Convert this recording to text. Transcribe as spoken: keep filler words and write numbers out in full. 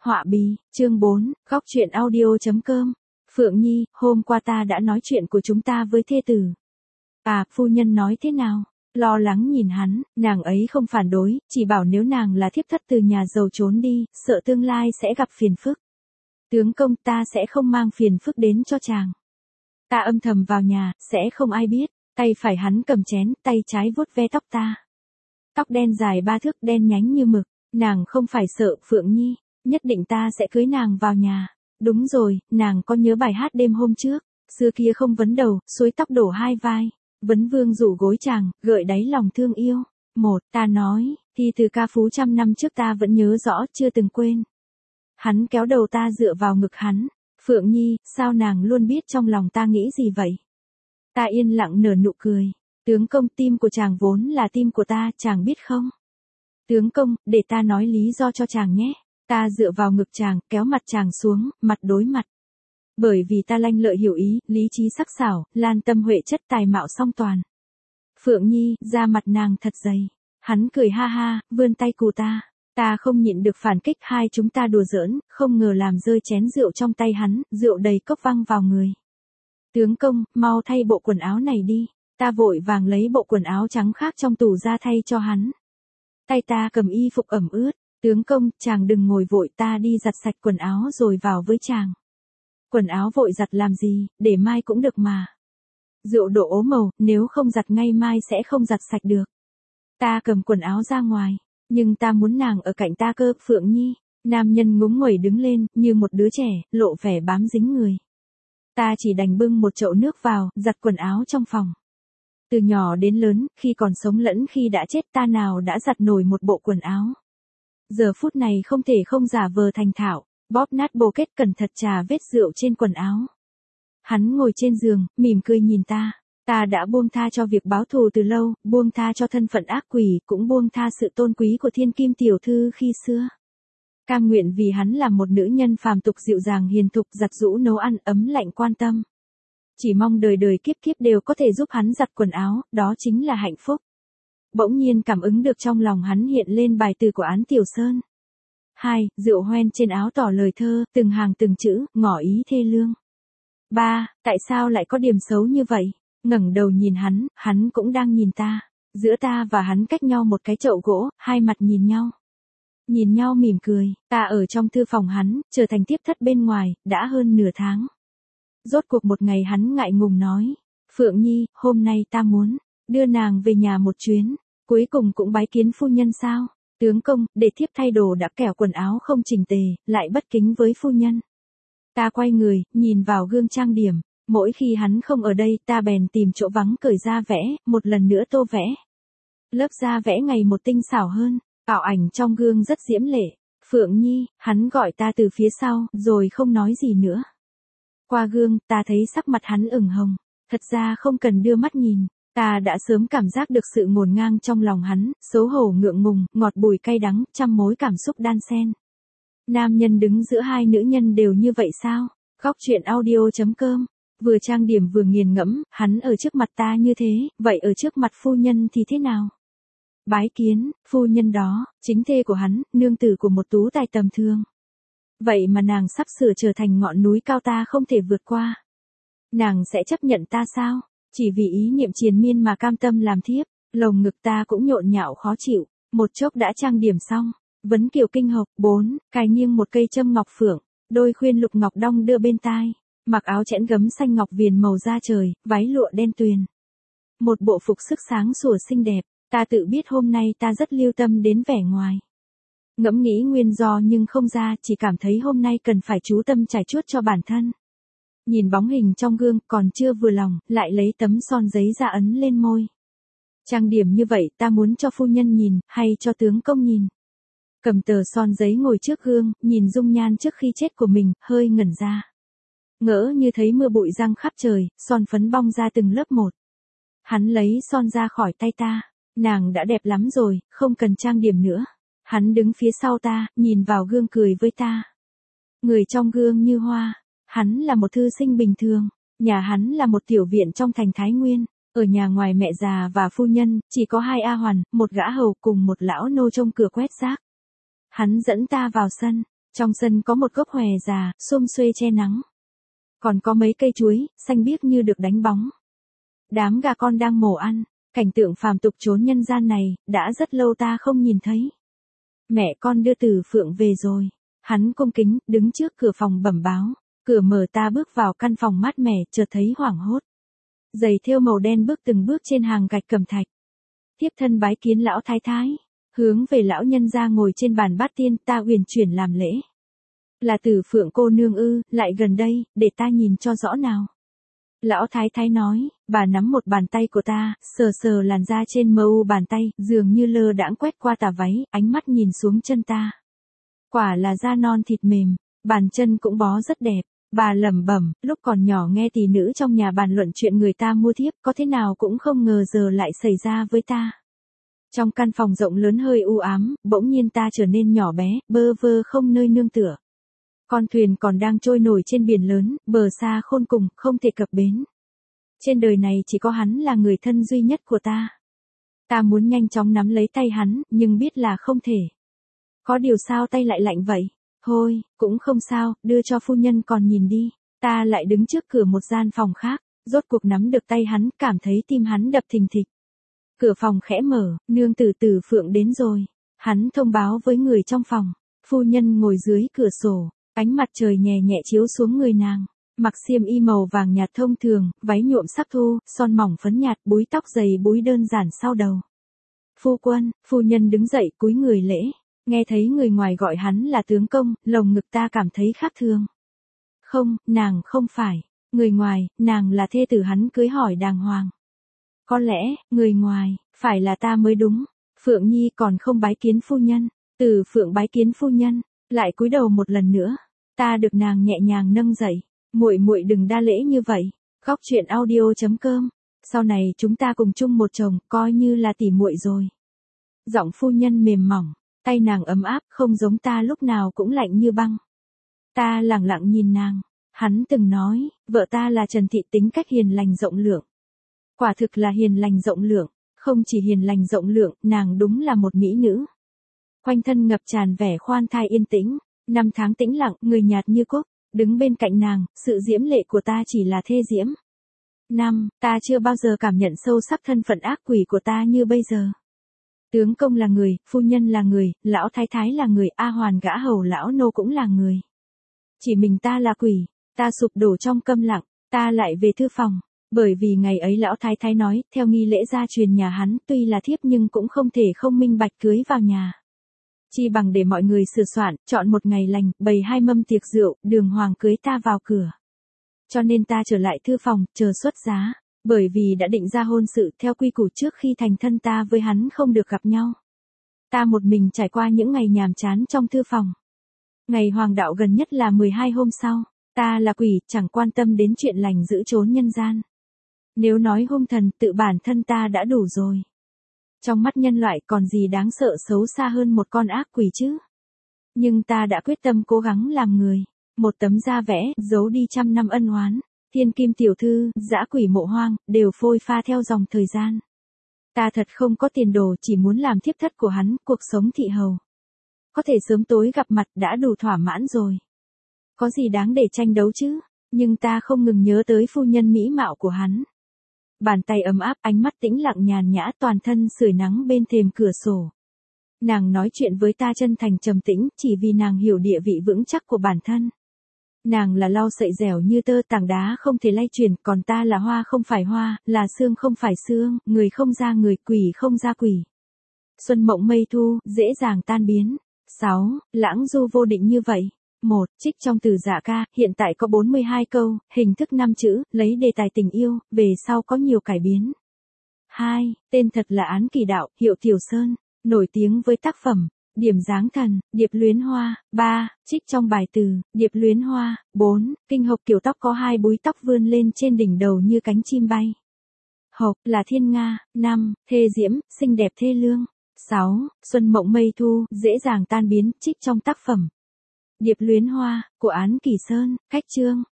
Họa bì, chương bốn, góc truyện audio.com. Phượng Nhi, hôm qua ta đã nói chuyện của chúng ta với thê tử. À, phu nhân nói thế nào? Lo lắng nhìn hắn, nàng ấy không phản đối, chỉ bảo nếu nàng là thiếp thất từ nhà giàu trốn đi, sợ tương lai sẽ gặp phiền phức. Tướng công, ta sẽ không mang phiền phức đến cho chàng. Ta âm thầm vào nhà, sẽ không ai biết. Tay phải hắn cầm chén, tay trái vuốt ve tóc ta. Tóc đen dài ba thước, đen nhánh như mực. Nàng không phải sợ, Phượng Nhi, nhất định ta sẽ cưới nàng vào nhà. Đúng rồi, nàng có nhớ bài hát đêm hôm trước, xưa kia không vấn đầu, xuôi tóc đổ hai vai. Vấn vương rủ gối chàng, gợi đáy lòng thương yêu. Một, ta nói, thì từ ca phú trăm năm trước ta vẫn nhớ rõ, chưa từng quên. Hắn kéo đầu ta dựa vào ngực hắn. Phượng Nhi, sao nàng luôn biết trong lòng ta nghĩ gì vậy? Ta yên lặng nở nụ cười. Tướng công, tim của chàng vốn là tim của ta, chàng biết không? Tướng công, để ta nói lý do cho chàng nhé. Ta dựa vào ngực chàng, kéo mặt chàng xuống, mặt đối mặt. Bởi vì ta lanh lợi hiểu ý, lý trí sắc sảo, lan tâm huệ chất tài mạo song toàn. Phượng Nhi, da mặt nàng thật dày. Hắn cười ha ha, vươn tay cù ta. Ta không nhịn được phản kích, hai chúng ta đùa giỡn, không ngờ làm rơi chén rượu trong tay hắn, rượu đầy cốc văng vào người. Tướng công, mau thay bộ quần áo này đi. Ta vội vàng lấy bộ quần áo trắng khác trong tủ ra thay cho hắn. Tay ta cầm y phục ẩm ướt. Tướng công, chàng đừng ngồi vội, ta đi giặt sạch quần áo rồi vào với chàng. Quần áo vội giặt làm gì, để mai cũng được mà. Rượu đổ ố màu, nếu không giặt ngay mai sẽ không giặt sạch được. Ta cầm quần áo ra ngoài, nhưng ta muốn nàng ở cạnh ta cơ, Phượng Nhi. Nam nhân ngúng nguẩy đứng lên, như một đứa trẻ, lộ vẻ bám dính người. Ta chỉ đành bưng một chậu nước vào, giặt quần áo trong phòng. Từ nhỏ đến lớn, khi còn sống lẫn khi đã chết, ta nào đã giặt nổi một bộ quần áo. Giờ phút này không thể không giả vờ thành thạo, bóp nát bô kết cẩn thận trà vết rượu trên quần áo. Hắn ngồi trên giường, mỉm cười nhìn ta. Ta đã buông tha cho việc báo thù từ lâu, buông tha cho thân phận ác quỷ, cũng buông tha sự tôn quý của thiên kim tiểu thư khi xưa. Cam nguyện vì hắn là một nữ nhân phàm tục dịu dàng hiền thục, giặt giũ nấu ăn, ấm lạnh quan tâm. Chỉ mong đời đời kiếp kiếp đều có thể giúp hắn giặt quần áo, đó chính là hạnh phúc. Bỗng nhiên cảm ứng được trong lòng hắn hiện lên bài từ của Án Tiểu Sơn. Hai, rượu hoen trên áo tỏ lời thơ, từng hàng từng chữ, ngỏ ý thê lương. Ba, tại sao lại có điểm xấu như vậy? Ngẩng đầu nhìn hắn, hắn cũng đang nhìn ta. Giữa ta và hắn cách nhau một cái chậu gỗ, hai mặt nhìn nhau. Nhìn nhau mỉm cười, ta ở trong thư phòng hắn, trở thành tiếp thất bên ngoài, đã hơn nửa tháng. Rốt cuộc một ngày hắn ngại ngùng nói, Phượng Nhi, hôm nay ta muốn đưa nàng về nhà một chuyến, cuối cùng cũng bái kiến phu nhân sao? Tướng công, để thiếp thay đồ đã kẻo quần áo không chỉnh tề, lại bất kính với phu nhân. Ta quay người, nhìn vào gương trang điểm, mỗi khi hắn không ở đây, ta bèn tìm chỗ vắng cởi ra vẽ, một lần nữa tô vẽ. Lớp da vẽ ngày một tinh xảo hơn, ảo ảnh trong gương rất diễm lệ. Phượng Nhi, hắn gọi ta từ phía sau, rồi không nói gì nữa. Qua gương, ta thấy sắc mặt hắn ửng hồng, thật ra không cần đưa mắt nhìn. Ta đã sớm cảm giác được sự ngổn ngang trong lòng hắn, xấu hổ ngượng ngùng, ngọt bùi cay đắng, trăm mối cảm xúc đan xen. Nam nhân đứng giữa hai nữ nhân đều như vậy sao? Góc truyện audio.com. Vừa trang điểm vừa nghiền ngẫm, hắn ở trước mặt ta như thế, vậy ở trước mặt phu nhân thì thế nào? Bái kiến, phu nhân đó, chính thê của hắn, nương tử của một tú tài tầm thường. Vậy mà nàng sắp sửa trở thành ngọn núi cao ta không thể vượt qua. Nàng sẽ chấp nhận ta sao? Chỉ vì ý niệm triền miên mà cam tâm làm thiếp, lồng ngực ta cũng nhộn nhạo khó chịu, một chốc đã trang điểm xong, vấn kiều kinh hộc. Bốn, cài nghiêng một cây châm ngọc phượng, đôi khuyên lục ngọc đong đưa bên tai, mặc áo chẽn gấm xanh ngọc viền màu da trời, váy lụa đen tuyền. Một bộ phục sức sáng sủa xinh đẹp, ta tự biết hôm nay ta rất lưu tâm đến vẻ ngoài. Ngẫm nghĩ nguyên do nhưng không ra, chỉ cảm thấy hôm nay cần phải chú tâm trải chuốt cho bản thân. Nhìn bóng hình trong gương, còn chưa vừa lòng, lại lấy tấm son giấy ra ấn lên môi. Trang điểm như vậy ta muốn cho phu nhân nhìn, hay cho tướng công nhìn. Cầm tờ son giấy ngồi trước gương, nhìn dung nhan trước khi chết của mình, hơi ngẩn ra. Ngỡ như thấy mưa bụi giăng khắp trời, son phấn bong ra từng lớp một. Hắn lấy son ra khỏi tay ta, nàng đã đẹp lắm rồi, không cần trang điểm nữa. Hắn đứng phía sau ta, nhìn vào gương cười với ta. Người trong gương như hoa. Hắn là một thư sinh bình thường, nhà hắn là một tiểu viện trong thành Thái Nguyên, ở nhà ngoài mẹ già và phu nhân, chỉ có hai A Hoàn, một gã hầu cùng một lão nô trông cửa quét rác. Hắn dẫn ta vào sân, Trong sân có một gốc hòe già, xum xuê che nắng. Còn có mấy cây chuối, xanh biếc như được đánh bóng. Đám gà con đang mổ ăn, cảnh tượng phàm tục chốn nhân gian này, đã rất lâu ta không nhìn thấy. Mẹ con đưa Từ Phượng về rồi. Hắn cung kính, đứng trước cửa phòng bẩm báo. Cửa mở, ta bước vào căn phòng mát mẻ, chợt thấy hoảng hốt. Giày thêu màu đen bước từng bước trên hàng gạch cẩm thạch. Tiếp thân bái kiến lão thái thái. Hướng về lão nhân gia ngồi trên bàn bát tiên, ta uyển chuyển làm lễ. Là Từ Phượng cô nương ư, lại gần đây, để ta nhìn cho rõ nào. Lão thái thái nói, bà nắm một bàn tay của ta, sờ sờ làn da trên mờ u bàn tay, dường như lơ đãng quét qua tà váy, ánh mắt nhìn xuống chân ta. Quả là da non thịt mềm, bàn chân cũng bó rất đẹp. Bà lẩm bẩm, lúc còn nhỏ nghe tỷ nữ trong nhà bàn luận chuyện người ta mua thiếp, có thế nào cũng không ngờ giờ lại xảy ra với ta. Trong căn phòng rộng lớn hơi u ám, bỗng nhiên ta trở nên nhỏ bé, bơ vơ không nơi nương tựa. Con thuyền còn đang trôi nổi trên biển lớn, bờ xa khôn cùng, không thể cập bến. Trên đời này chỉ có hắn là người thân duy nhất của ta. Ta muốn nhanh chóng nắm lấy tay hắn, nhưng biết là không thể. Có điều sao tay lại lạnh vậy? Thôi, cũng không sao, đưa cho phu nhân còn nhìn đi. Ta lại đứng trước cửa một gian phòng khác, rốt cuộc nắm được tay hắn, cảm thấy tim hắn đập thình thịch. Cửa phòng khẽ mở, nương tử Từ Phượng đến rồi. Hắn thông báo với người trong phòng. Phu nhân ngồi dưới cửa sổ, ánh mặt trời nhẹ nhẹ chiếu xuống người nàng. Mặc xiêm y màu vàng nhạt thông thường, váy nhuộm sắc thu, son mỏng phấn nhạt, búi tóc dày búi đơn giản sau đầu. Phu quân, phu nhân đứng dậy cúi người lễ. Nghe thấy người ngoài gọi hắn là tướng công, lồng ngực ta cảm thấy khác thường. Không, nàng không phải. Người ngoài, nàng là thê tử hắn cưới hỏi đàng hoàng. Có lẽ, người ngoài, phải là ta mới đúng. Phượng Nhi còn không bái kiến phu nhân. Từ Phượng bái kiến phu nhân, lại cúi đầu một lần nữa. Ta được nàng nhẹ nhàng nâng dậy. Muội muội đừng đa lễ như vậy. Góc truyện audio chấm com. Sau này chúng ta cùng chung một chồng, coi như là tỷ muội rồi. Giọng phu nhân mềm mỏng. Tay nàng ấm áp, không giống ta lúc nào cũng lạnh như băng. Ta lẳng lặng nhìn nàng. Hắn từng nói, vợ ta là Trần Thị tính cách hiền lành rộng lượng. Quả thực là hiền lành rộng lượng. Không chỉ hiền lành rộng lượng, nàng đúng là một mỹ nữ. Quanh thân ngập tràn vẻ khoan thai yên tĩnh. Năm tháng tĩnh lặng, người nhạt như cúc. Đứng bên cạnh nàng, sự diễm lệ của ta chỉ là thê diễm. Năm, ta chưa bao giờ cảm nhận sâu sắc thân phận ác quỷ của ta như bây giờ. Tướng công là người, phu nhân là người, lão thái thái là người, A Hoàn gã hầu lão nô cũng là người. Chỉ mình ta là quỷ, ta sụp đổ trong câm lặng, ta lại về thư phòng. Bởi vì ngày ấy lão thái thái nói, theo nghi lễ gia truyền nhà hắn, tuy là thiếp nhưng cũng không thể không minh bạch cưới vào nhà. Chi bằng để mọi người sửa soạn, chọn một ngày lành, bày hai mâm tiệc rượu, đường hoàng cưới ta vào cửa. Cho nên ta trở lại thư phòng, chờ xuất giá. Bởi vì đã định ra hôn sự theo quy củ trước khi thành thân ta với hắn không được gặp nhau. Ta một mình trải qua những ngày nhàm chán trong thư phòng. Ngày hoàng đạo gần nhất là mười hai hôm sau. Ta là quỷ, chẳng quan tâm đến chuyện lành giữ trốn nhân gian. Nếu nói hung thần, tự bản thân ta đã đủ rồi. Trong mắt nhân loại còn gì đáng sợ xấu xa hơn một con ác quỷ chứ. Nhưng ta đã quyết tâm cố gắng làm người. Một tấm da vẽ, giấu đi trăm năm ân oán. Thiên kim tiểu thư, dã quỷ mộ hoang, đều phôi pha theo dòng thời gian. Ta thật không có tiền đồ, chỉ muốn làm thiếp thất của hắn, cuộc sống thị hầu. Có thể sớm tối gặp mặt đã đủ thỏa mãn rồi. Có gì đáng để tranh đấu chứ, nhưng ta không ngừng nhớ tới phu nhân mỹ mạo của hắn. Bàn tay ấm áp, ánh mắt tĩnh lặng nhàn nhã, toàn thân sưởi nắng bên thềm cửa sổ. Nàng nói chuyện với ta chân thành trầm tĩnh, chỉ vì nàng hiểu địa vị vững chắc của bản thân. Nàng là lau sậy dẻo như tơ, tảng đá không thể lay chuyển, còn ta là hoa không phải hoa, là xương không phải xương, người không ra người, quỷ không ra quỷ. Xuân mộng mây thu, dễ dàng tan biến. sáu. Lãng du vô định như vậy. một. Trích trong Từ Dạ Ca, hiện tại có bốn mươi hai câu, hình thức năm chữ, lấy đề tài tình yêu, về sau có nhiều cải biến. hai. Tên thật là Án Kỳ Đạo, hiệu Tiểu Sơn, nổi tiếng với tác phẩm Điểm dáng thần, Điệp luyến hoa. ba. Trích trong bài từ Điệp luyến hoa. bốn. Kinh Hộc kiểu tóc có hai búi tóc vươn lên trên đỉnh đầu như cánh chim bay. Hộc là thiên nga. năm. Thê diễm, xinh đẹp thê lương. sáu. Xuân mộng mây thu, dễ dàng tan biến. Trích trong tác phẩm Điệp luyến hoa của Án Kỳ Sơn. Cách chương